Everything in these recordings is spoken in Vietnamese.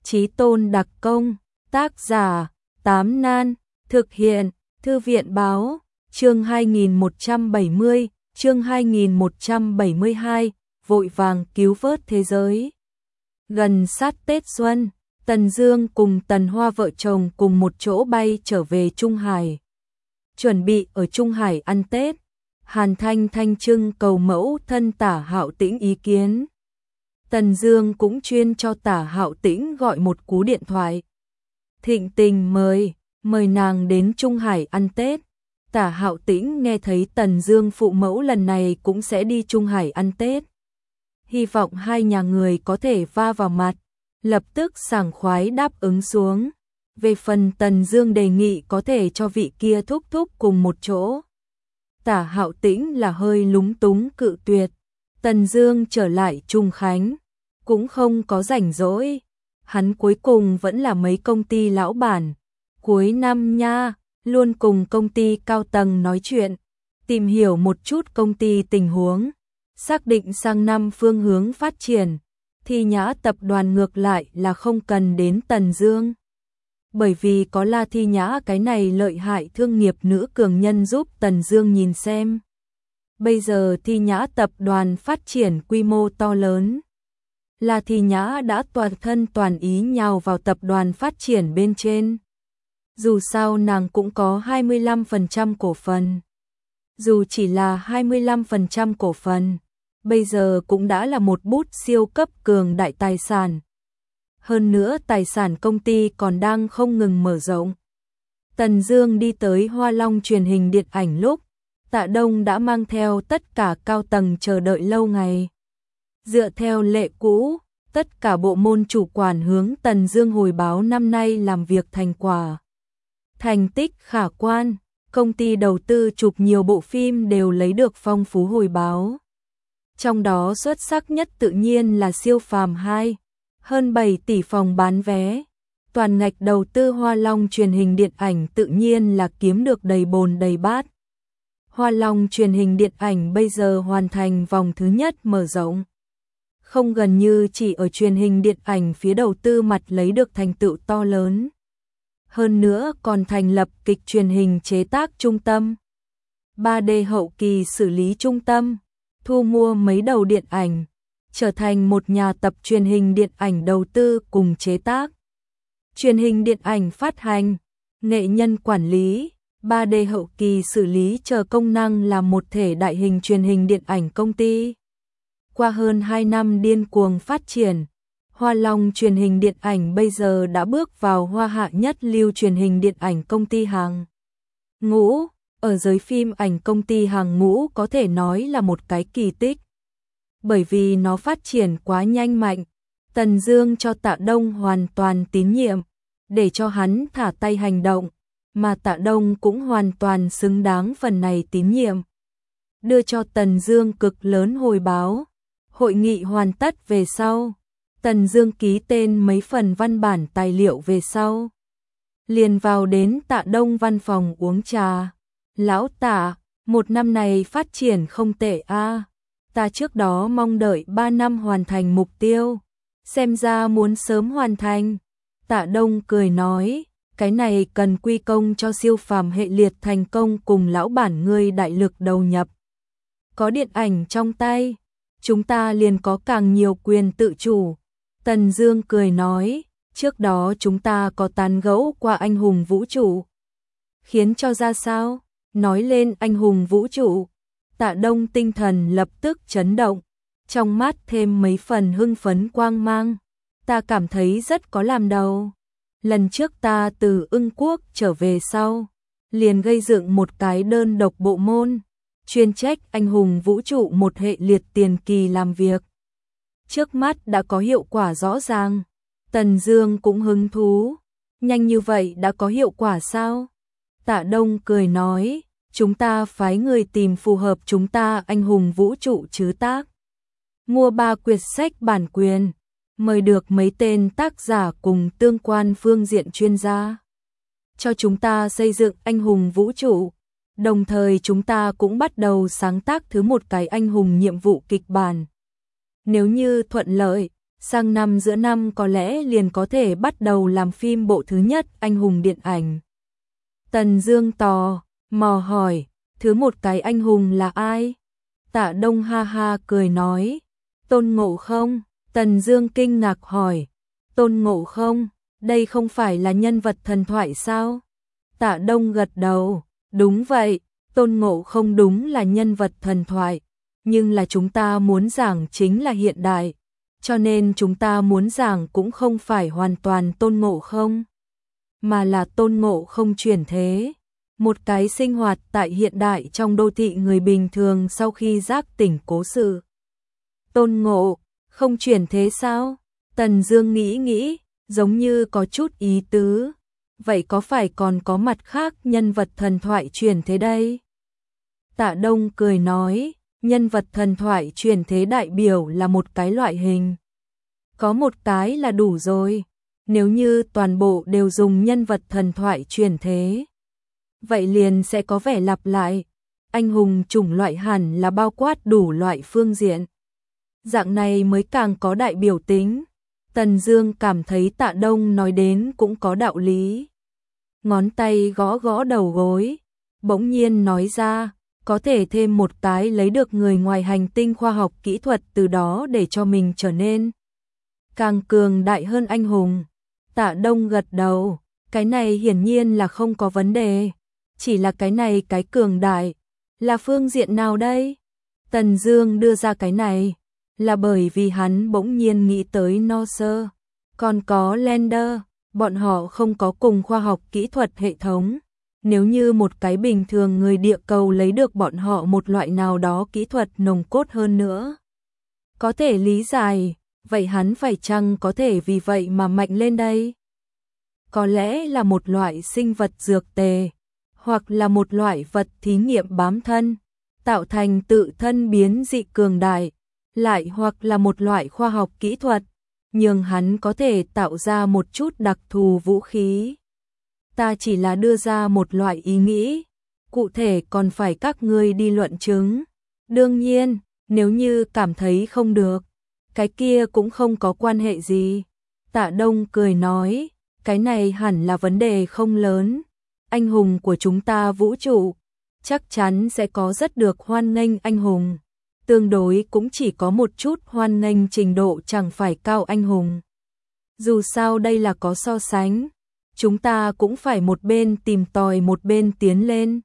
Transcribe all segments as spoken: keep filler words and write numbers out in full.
Chí Tôn đặc công, tác giả, Tám Nan, thực hiện, Thư viện báo, chương hai nghìn một trăm bảy mươi, chương hai nghìn một trăm bảy mươi hai, vội vàng cứu vớt thế giới. Gần sát Tết Xuân, Tần Dương cùng Tần Hoa vợ chồng cùng một chỗ bay trở về Trung Hải. Chuẩn bị ở Trung Hải ăn Tết, Hàn Thanh Thanh trưng cầu mẫu thân Tả Hạo Tĩnh ý kiến. Tần Dương cũng chuyên cho Tả Hạo Tĩnh gọi một cú điện thoại. Thịnh tình mời, mời nàng đến Trung Hải ăn Tết. Tả Hạo Tĩnh nghe thấy Tần Dương phụ mẫu lần này cũng sẽ đi Trung Hải ăn Tết. Hy vọng hai nhà người có thể va vào mặt, lập tức sảng khoái đáp ứng xuống. Về phần Tần Dương đề nghị có thể cho vị kia thúc thúc cùng một chỗ. Tả Hạo Tĩnh là hơi lúng túng cự tuyệt. Tần Dương trở lại Trung Khánh, cũng không có rảnh rỗi. Hắn cuối cùng vẫn là mấy công ty lão bản. Cuối năm nha, luôn cùng công ty cao tầng nói chuyện, tìm hiểu một chút công ty tình huống, xác định sang năm phương hướng phát triển. Thi Nhã tập đoàn ngược lại là không cần đến Tần Dương. Bởi vì có La Thi Nhã cái này lợi hại thương nghiệp nữ cường nhân giúp Tần Dương nhìn xem. Bây giờ Thi Nhã tập đoàn phát triển quy mô to lớn. La Thi Nhã đã toàn thân toàn ý nhào vào tập đoàn phát triển bên trên. Dù sao nàng cũng có hai mươi lăm phần trăm cổ phần. Dù chỉ là hai mươi lăm phần trăm cổ phần, bây giờ cũng đã là một bút siêu cấp cường đại tài sản. Hơn nữa tài sản công ty còn đang không ngừng mở rộng. Tần Dương đi tới Hoa Long truyền hình điện ảnh lúc, Tạ Đông đã mang theo tất cả cao tầng chờ đợi lâu ngày. Dựa theo lệ cũ, tất cả bộ môn chủ quản hướng Tần Dương hồi báo năm nay làm việc thành quả. Thành tích khả quan, công ty đầu tư chụp nhiều bộ phim đều lấy được phong phú hồi báo. Trong đó xuất sắc nhất tự nhiên là Siêu Phàm hai, hơn bảy tỷ phòng bán vé. Toàn ngạch đầu tư Hoa Long truyền hình điện ảnh tự nhiên là kiếm được đầy bồn đầy bát. Hoa Long truyền hình điện ảnh bây giờ hoàn thành vòng thứ nhất mở rộng. Không gần như chỉ ở truyền hình điện ảnh phía đầu tư mặt lấy được thành tựu to lớn. Hơn nữa còn thành lập kịch truyền hình chế tác trung tâm, ba D hậu kỳ xử lý trung tâm, thu mua mấy đầu điện ảnh, trở thành một nhà tập truyền hình điện ảnh đầu tư cùng chế tác. Truyền hình điện ảnh phát hành, nghệ nhân quản lý, ba D hậu kỳ xử lý chờ công năng là một thể đại hình truyền hình điện ảnh công ty. Qua hơn hai năm điên cuồng phát triển, Hoa Long truyền hình điện ảnh bây giờ đã bước vào hoa hạ nhất lưu truyền hình điện ảnh công ty hàng ngũ. Ở giới phim ảnh công ty hàng ngũ có thể nói là một cái kỳ tích. Bởi vì nó phát triển quá nhanh mạnh, Tần Dương cho Tạ Đông hoàn toàn tín nhiệm, để cho hắn thả tay hành động, mà Tạ Đông cũng hoàn toàn xứng đáng phần này tín nhiệm. Đưa cho Tần Dương cực lớn hồi báo. Hội nghị hoàn tất về sau, Tần Dương ký tên mấy phần văn bản tài liệu về sau, liền vào đến Tạ Đông văn phòng uống trà. Lão Tạ, một năm này phát triển không tệ a. Ta trước đó mong đợi ba năm hoàn thành mục tiêu, xem ra muốn sớm hoàn thành. Tạ Đông cười nói, cái này cần quy công cho Siêu Phàm hệ liệt thành công cùng lão bản ngươi đại lực đầu nhập. Có điện ảnh trong tay, chúng ta liền có càng nhiều quyền tự chủ. Tần Dương cười nói, trước đó chúng ta có tán gẫu qua anh hùng vũ trụ. Khiến cho ra sao? Nói lên anh hùng vũ trụ, Tạ Đông tinh thần lập tức chấn động, trong mắt thêm mấy phần hưng phấn quang mang. Ta cảm thấy rất có làm đầu. Lần trước ta từ Ưng Quốc trở về sau, liền gây dựng một cái đơn độc bộ môn, chuyên trách anh hùng vũ trụ một hệ liệt tiền kỳ làm việc. Trước mắt đã có hiệu quả rõ ràng. Tần Dương cũng hứng thú. Nhanh như vậy đã có hiệu quả sao? Tạ Đông cười nói, chúng ta phái người tìm phù hợp chúng ta anh hùng vũ trụ chứ tác. Mua ba quyển sách bản quyền, mời được mấy tên tác giả cùng tương quan phương diện chuyên gia. Cho chúng ta xây dựng anh hùng vũ trụ. Đồng thời chúng ta cũng bắt đầu sáng tác thứ một cái anh hùng nhiệm vụ kịch bản. Nếu như thuận lợi, sang năm giữa năm có lẽ liền có thể bắt đầu làm phim bộ thứ nhất anh hùng điện ảnh. Tần Dương tò mò hỏi, thứ một cái anh hùng là ai? Tạ Đông ha ha cười nói, Tôn Ngộ Không. Tần Dương kinh ngạc hỏi, Tôn Ngộ Không, đây không phải là nhân vật thần thoại sao? Tạ Đông gật đầu, đúng vậy, Tôn Ngộ Không đúng là nhân vật thần thoại, nhưng là chúng ta muốn giảng chính là hiện đại, cho nên chúng ta muốn giảng cũng không phải hoàn toàn Tôn Ngộ Không, mà là Tôn Ngộ Không chuyển thế, một cái sinh hoạt tại hiện đại trong đô thị người bình thường sau khi giác tỉnh cố sự. Tôn Ngộ Không chuyển thế sao? Tần Dương nghĩ nghĩ, giống như có chút ý tứ. Vậy có phải còn có mặt khác nhân vật thần thoại chuyển thế đây? Tạ Đông cười nói, nhân vật thần thoại chuyển thế đại biểu là một cái loại hình. Có một cái là đủ rồi. Nếu như toàn bộ đều dùng nhân vật thần thoại chuyển thế, vậy liền sẽ có vẻ lặp lại. Anh hùng chủng loại hẳn là bao quát đủ loại phương diện. Dạng này mới càng có đại biểu tính. Tần Dương cảm thấy Tạ Đông nói đến cũng có đạo lý. Ngón tay gõ gõ đầu gối, bỗng nhiên nói ra, có thể thêm một cái lấy được người ngoài hành tinh khoa học kỹ thuật từ đó để cho mình trở nên càng cường đại hơn anh hùng. Tạ Đông gật đầu, cái này hiển nhiên là không có vấn đề, chỉ là cái này cái cường đại là phương diện nào đây? Tần Dương đưa ra cái này là bởi vì hắn bỗng nhiên nghĩ tới Noser, còn có Lander, bọn họ không có cùng khoa học kỹ thuật hệ thống. Nếu như một cái bình thường người địa cầu lấy được bọn họ một loại nào đó kỹ thuật nồng cốt hơn nữa, có thể lý giải, vậy hắn phải chăng có thể vì vậy mà mạnh lên đây? Có lẽ là một loại sinh vật dược tề, hoặc là một loại vật thí nghiệm bám thân, tạo thành tự thân biến dị cường đại, lại hoặc là một loại khoa học kỹ thuật, nhưng hắn có thể tạo ra một chút đặc thù vũ khí. Ta chỉ là đưa ra một loại ý nghĩ, cụ thể còn phải các ngươi đi luận chứng. Đương nhiên, nếu như cảm thấy không được, cái kia cũng không có quan hệ gì. Tạ Đông cười nói, cái này hẳn là vấn đề không lớn. Anh hùng của chúng ta vũ trụ, chắc chắn sẽ có rất được hoan nghênh anh hùng. Tương đối cũng chỉ có một chút hoan nghênh trình độ chẳng phải cao anh hùng. Dù sao đây là có so sánh, chúng ta cũng phải một bên tìm tòi một bên tiến lên.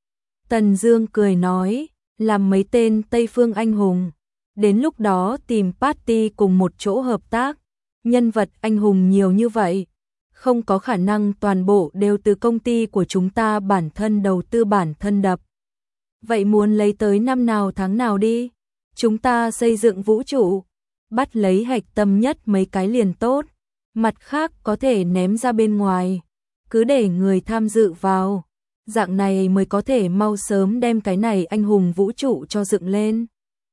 Tần Dương cười nói, làm mấy tên Tây phương anh hùng, đến lúc đó tìm party cùng một chỗ hợp tác. Nhân vật anh hùng nhiều như vậy, không có khả năng toàn bộ đều từ công ty của chúng ta bản thân đầu tư bản thân đập. Vậy muốn lấy tới năm nào tháng nào đi? Chúng ta xây dựng vũ trụ, bắt lấy hạch tâm nhất mấy cái liền tốt, mặt khác có thể ném ra bên ngoài, cứ để người tham dự vào, dạng này mới có thể mau sớm đem cái này anh hùng vũ trụ cho dựng lên.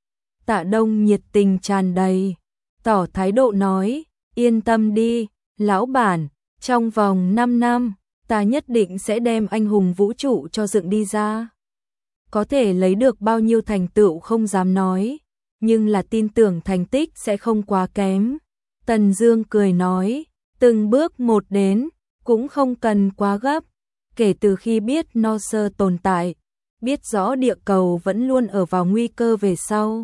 Tạ Đông nhiệt tình tràn đầy, tỏ thái độ nói, yên tâm đi, lão bản, trong vòng năm năm, ta nhất định sẽ đem anh hùng vũ trụ cho dựng đi ra. Có thể lấy được bao nhiêu thành tựu không dám nói, nhưng là tin tưởng thành tích sẽ không quá kém. Tần Dương cười nói, từng bước một đến, cũng không cần quá gấp. Kể từ khi biết Noser tồn tại, biết rõ địa cầu vẫn luôn ở vào nguy cơ về sau,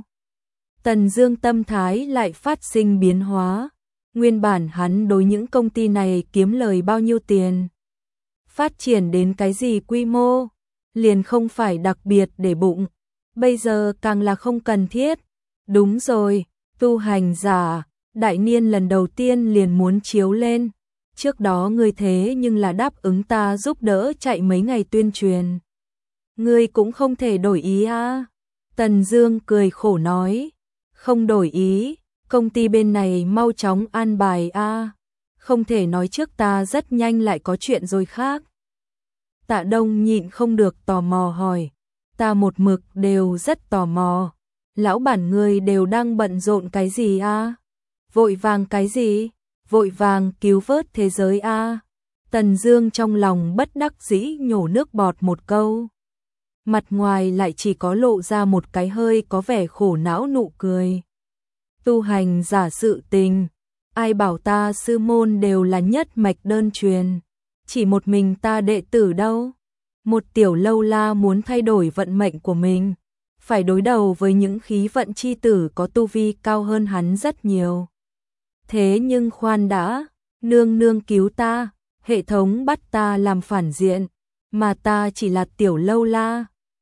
Tần Dương tâm thái lại phát sinh biến hóa. Nguyên bản hắn đối những công ty này kiếm lời bao nhiêu tiền, phát triển đến cái gì quy mô, liền không phải đặc biệt để bụng. Bây giờ càng là không cần thiết. Đúng rồi, tu hành giả, đại niên lần đầu tiên liền muốn chiếu lên. Trước đó ngươi thế nhưng là đáp ứng ta giúp đỡ chạy mấy ngày tuyên truyền. Ngươi cũng không thể đổi ý à? Tần Dương cười khổ nói, không đổi ý, công ty bên này mau chóng an bài a, à? Không thể nói trước ta rất nhanh lại có chuyện rồi khác. Tạ Đông nhịn không được tò mò hỏi, ta một mực đều rất tò mò, lão bản ngươi đều đang bận rộn cái gì a? À? Vội vàng cái gì? Vội vàng cứu vớt thế giới a. À? Tần Dương trong lòng bất đắc dĩ nhổ nước bọt một câu. Mặt ngoài lại chỉ có lộ ra một cái hơi có vẻ khổ não nụ cười. Tu hành giả sự tình, ai bảo ta sư môn đều là nhất mạch đơn truyền, chỉ một mình ta đệ tử đâu. Một tiểu lâu la muốn thay đổi vận mệnh của mình, phải đối đầu với những khí vận chi tử có tu vi cao hơn hắn rất nhiều. Thế nhưng khoan đã, nương nương cứu ta, hệ thống bắt ta làm phản diện, mà ta chỉ là tiểu lâu la.